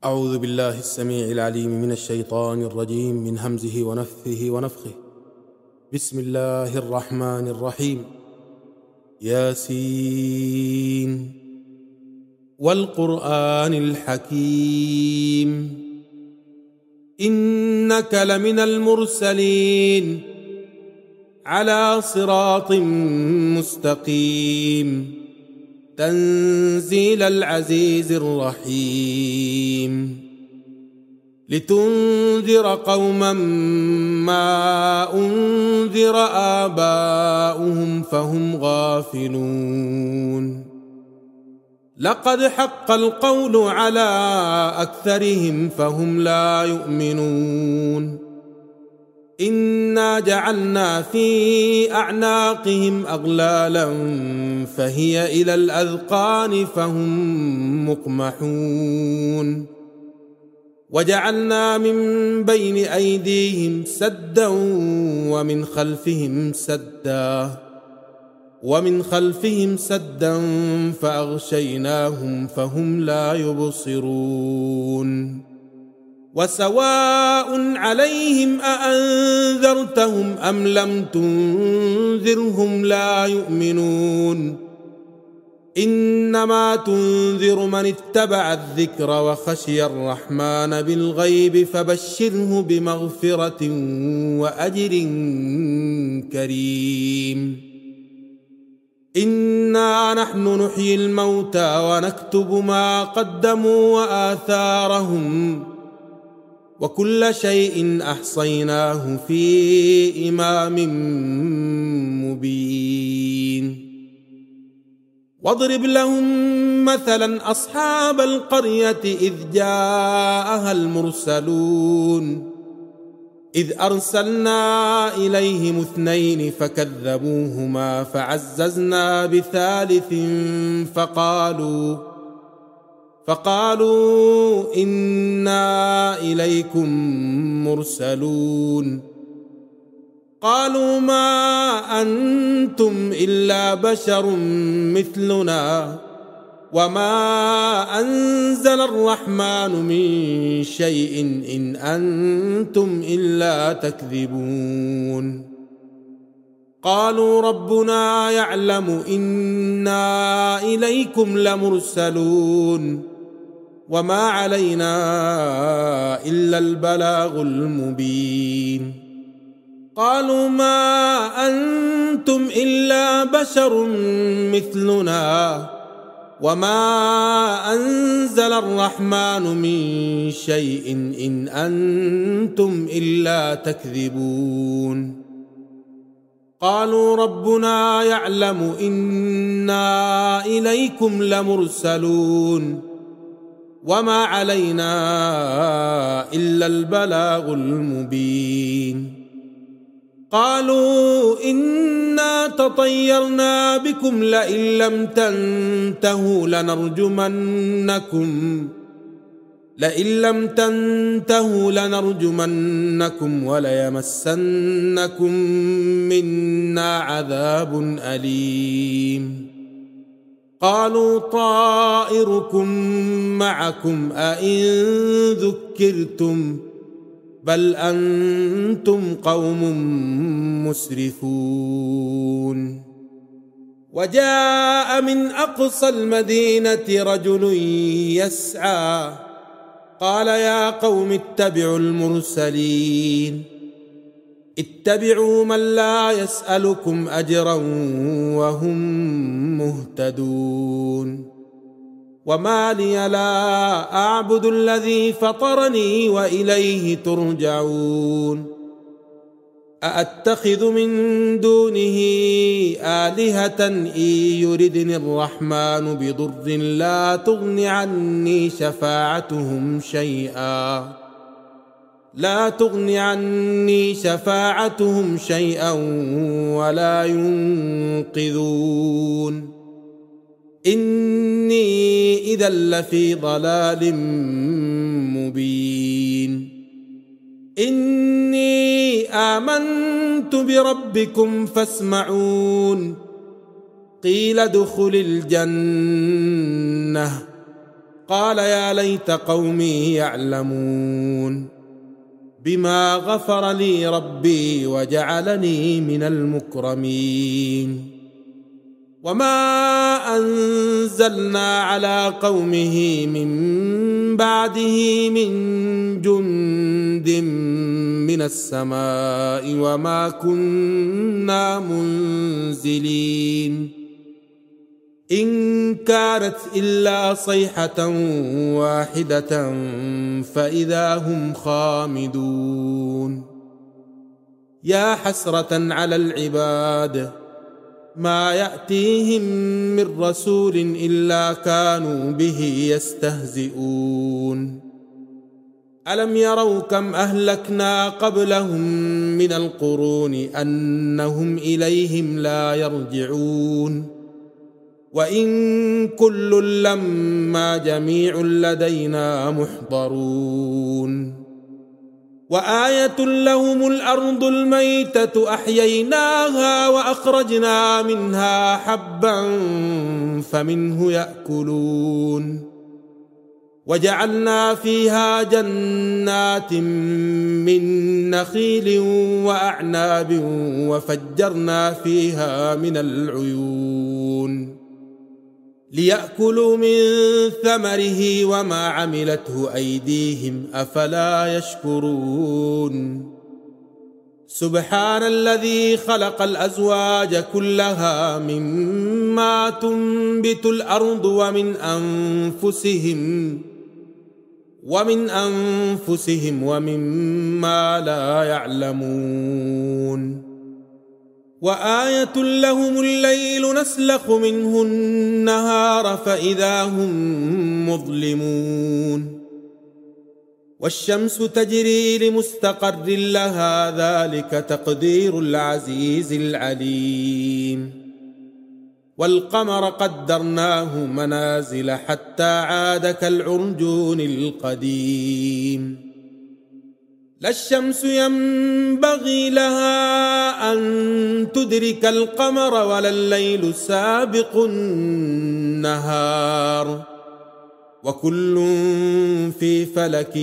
أعوذ بالله السميع العليم من الشيطان الرجيم من همزه ونفثه ونفخه. بسم الله الرحمن الرحيم. ياسين والقرآن الحكيم إنك لمن المرسلين على صراط مستقيم تنزيل العزيز الرحيم لتنذر قوما ما أنذر آباؤهم فهم غافلون. لقد حق القول على أكثرهم فهم لا يؤمنون. إنا جعلنا في أعناقهم أغلالا فهي إلى الأذقان فهم مقمحون. وجعلنا من بين أيديهم سدا ومن خلفهم سدا فأغشيناهم فهم لا يبصرون. وسواء عليهم أأنذرتهم أم لم تنذرهم لا يؤمنون. إنما تنذر من اتبع الذكر وخشي الرحمن بالغيب فبشره بمغفرة وأجر كريم. إنا نحن نحيي الموتى ونكتب ما قدموا وآثارهم وكل شيء أحصيناه في إمام مبين. واضرب لهم مثلا أصحاب القرية إذ جاءها المرسلون إذ أرسلنا إليهم 2 فكذبوهما فعززنا بثالث فقالوا إنا إليكم مرسلون. قالوا ما أنتم إلا بشر مثلنا وما أنزل الرحمن من شيء إن أنتم إلا تكذبون. قالوا ربنا يعلم إنا إليكم لمرسلون وما علينا إلا البلاغ المبين. قالوا ما أنتم إلا بشر مثلنا وما أنزل الرحمن من شيء إن أنتم إلا تكذبون. قالوا ربنا يعلم إنا إليكم لمرسلون وما علينا إلا البلاغ المبين. قالوا إنا تطيرنا بكم لئن لم تنتهوا لنرجمنكم وليمسنكم منا عذاب أليم. قالوا طائركم معكم أئن ذكرتم بل أنتم قوم مسرفون. وجاء من أقصى المدينة رجل يسعى قال يا قوم اتبعوا المرسلين اتبعوا من لا يسألكم أجرا وهم مهتدون. وما لي لا أعبد الذي فطرني وإليه ترجعون. أأتخذ من دونه آلهة إن يردني الرحمن بضر لا تغن عني شفاعتهم شيئا ولا ينقذون. إني إذا لفي ضلال مبين. إني آمنت بربكم فاسمعون. قيل ادخل الجنة قال يا ليت قومي يعلمون بما غفر لي ربي وجعلني من المكرمين وما أنزلنا على قومه من بعده من جند من السماء وما كنا منزلين إن كانت إلا صيحة واحدة فإذا هم خامدون يا حسرة على العباد ما يأتيهم من رسول إلا كانوا به يستهزئون ألم يروا كم أهلكنا قبلهم من القرون أنهم إليهم لا يرجعون وإن كل لما جميع لدينا محضرون وآية لهم الأرض الميتة أحييناها وأخرجنا منها حبا فمنه يأكلون وجعلنا فيها جنات من نخيل وأعناب وفجرنا فيها من العيون ليأكلوا من ثمره وما عملته أيديهم أفلا يشكرون سبحان الذي خلق الأزواج كلها مما تنبت الأرض ومن أنفسهم ومما لا يعلمون وآية لهم الليل نسلخ منه النهار فإذا هم مظلمون والشمس تجري لمستقر لها ذلك تقدير العزيز العليم والقمر قدرناه منازل حتى عاد كالعرجون القديم لا الشمس ينبغي لها أن تدرك القمر ولا الليل سابق النهار وكل في فلك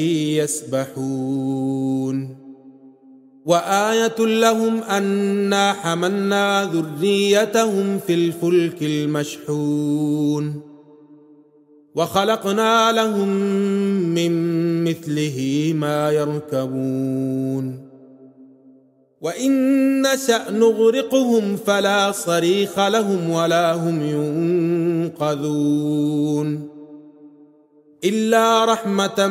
يسبحون وآية لهم أنا حملنا ذريتهم في الفلك المشحون وخلقنا لهم من مثله ما يركبون وإن نشأ نغرقهم فلا صريخ لهم ولا هم ينقذون إلا رحمة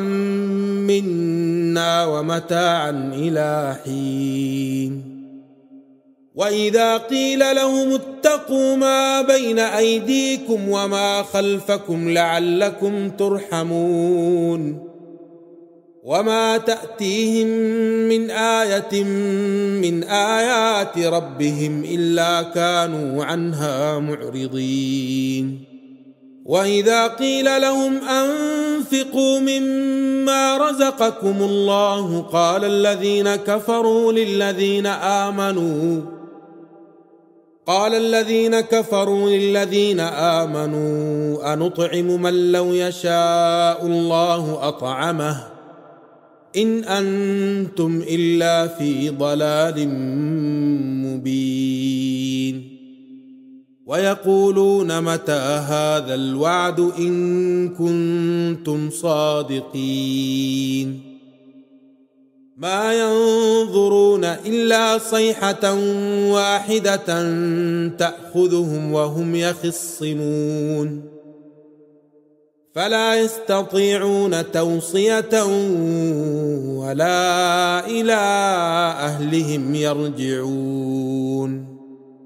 منا ومتاعا إلى حين وإذا قيل لهم اتقوا ما بين أيديكم وما خلفكم لعلكم ترحمون وما تأتيهم من آية من آيات ربهم إلا كانوا عنها معرضين وإذا قيل لهم أنفقوا مما رزقكم الله قال الذين كفروا للذين آمنوا أنطعم من لو يشاء الله أطعمه إن أنتم إلا في ضلال مبين ويقولون متى هذا الوعد إن كنتم صادقين ما ينظرون إلا صيحة واحدة تأخذهم وهم يخصمون فلا يستطيعون توصية ولا إلى أهلهم يرجعون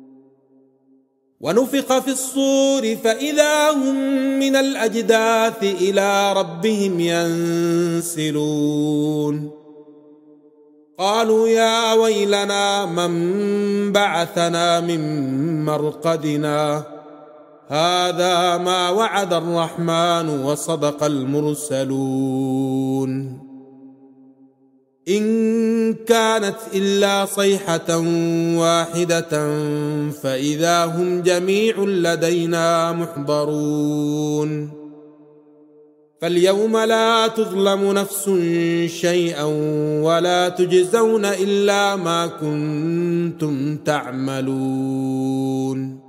ونفخ في الصور فإذا هم من الأجداث إلى ربهم ينسلون قالوا يا ويلنا من بعثنا من مرقدنا هذا ما وعد الرحمن وصدق المرسلون إن كانت إلا صيحة واحدة فإذا هم جميع لدينا محضرون فاليوم لا تظلم نفس شيئا ولا تجزون إلا ما كنتم تعملون.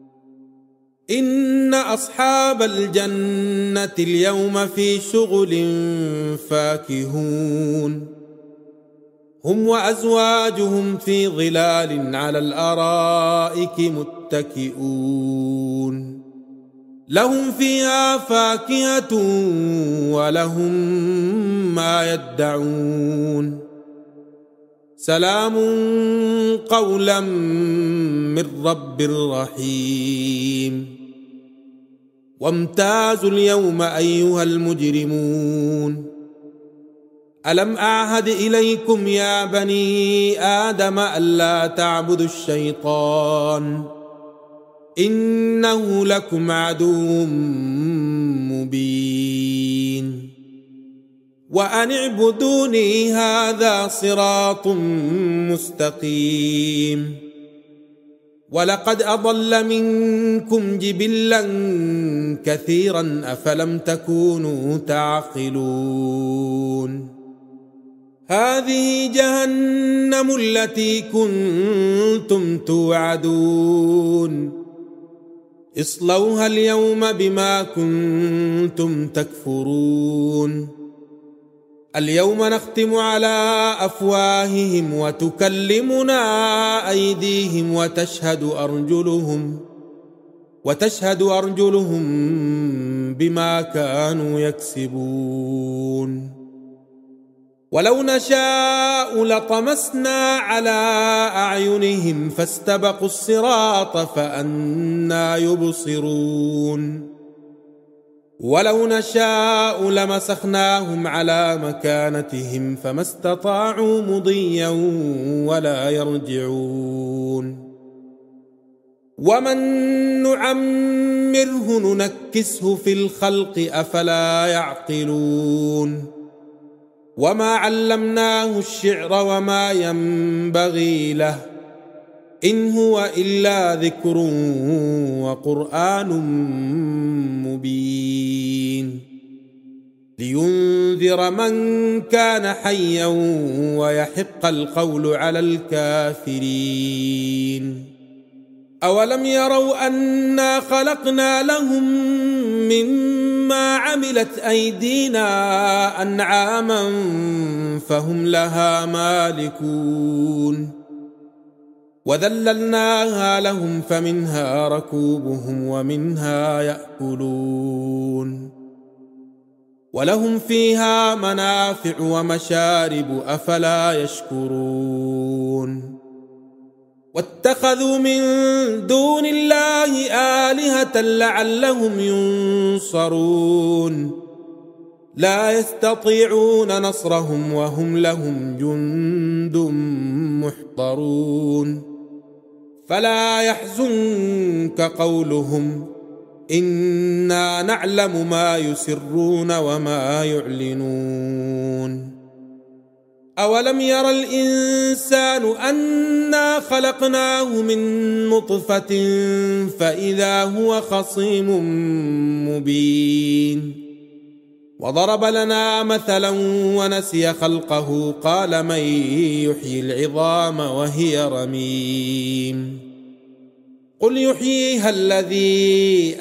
إن أصحاب الجنة اليوم في شغل فاكهون، هم وأزواجهم في ظلال على الأرائك متكئون، لهم فيها فاكهة ولهم ما يدعون. سلام قولا من رب رحيم. وامتازوا اليوم أيها المجرمون، ألم أعهد إليكم يا بني آدم ألا تعبدوا الشيطان إنه لكم عدو مبين. وأن اعبدوني هذا صراط مستقيم. ولقد أضل منكم جبلا كثيرا أفلم تكونوا تعقلون. هذه جهنم التي كنتم توعدون، اصلوها اليوم بما كنتم تكفرون. اليوم نختم على أفواههم وتكلمنا أيديهم وتشهد أرجلهم بما كانوا يكسبون. ولو نشاء لطمسنا على أعينهم فاستبقوا الصراط فأنى يبصرون. ولو نشاء لمسخناهم على مكانتهم فما استطاعوا مضيا ولا يرجعون. ومن نعمره ننكسه في الخلق أفلا يعقلون. وما علمناه الشعر وما ينبغي له إن هو إلا ذكر وقرآن مبين، لينذر من كان حيا ويحق القول على الكافرين. أولم يروا أنا خلقنا لهم مما عملت أيدينا أنعاما فهم لها مالكون. وذللناها لهم فمنها ركوبهم ومنها يأكلون. ولهم فيها منافع ومشارب أفلا يشكرون. واتخذوا من دون الله آلهة لعلهم ينصرون. لا يستطيعون نصرهم وهم لهم جند محضرون. فلا يحزنك قولهم إنا نعلم ما يسرون وما يعلنون. أولم ير الإنسان أنا خلقناه من نطفة فإذا هو خصيم مبين. وضرب لنا مثلا ونسي خلقه قال من يحيي العظام وهي رميم. قل يحييها الذي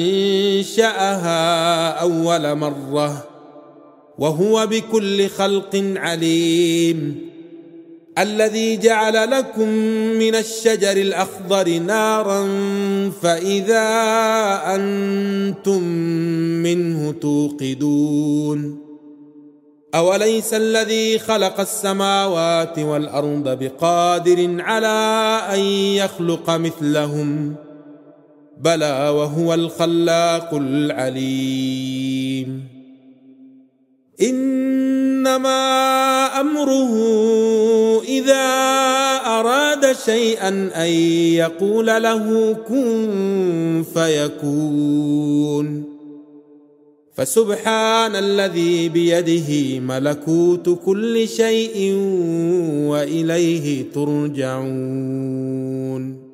أنشأها أول مرة وهو بكل خلق عليم. الذي جعل لكم من الشجر الأخضر نارا فإذا أنتم منه توقدون. أوليس الذي خلق السماوات والأرض بقادر على أن يخلق مثلهم بلى وهو الخلاق العليم. إنما أمره إذا أراد شيئا أن يقول له كن فيكون. فسبحان الذي بيده ملكوت كل شيء وإليه ترجعون.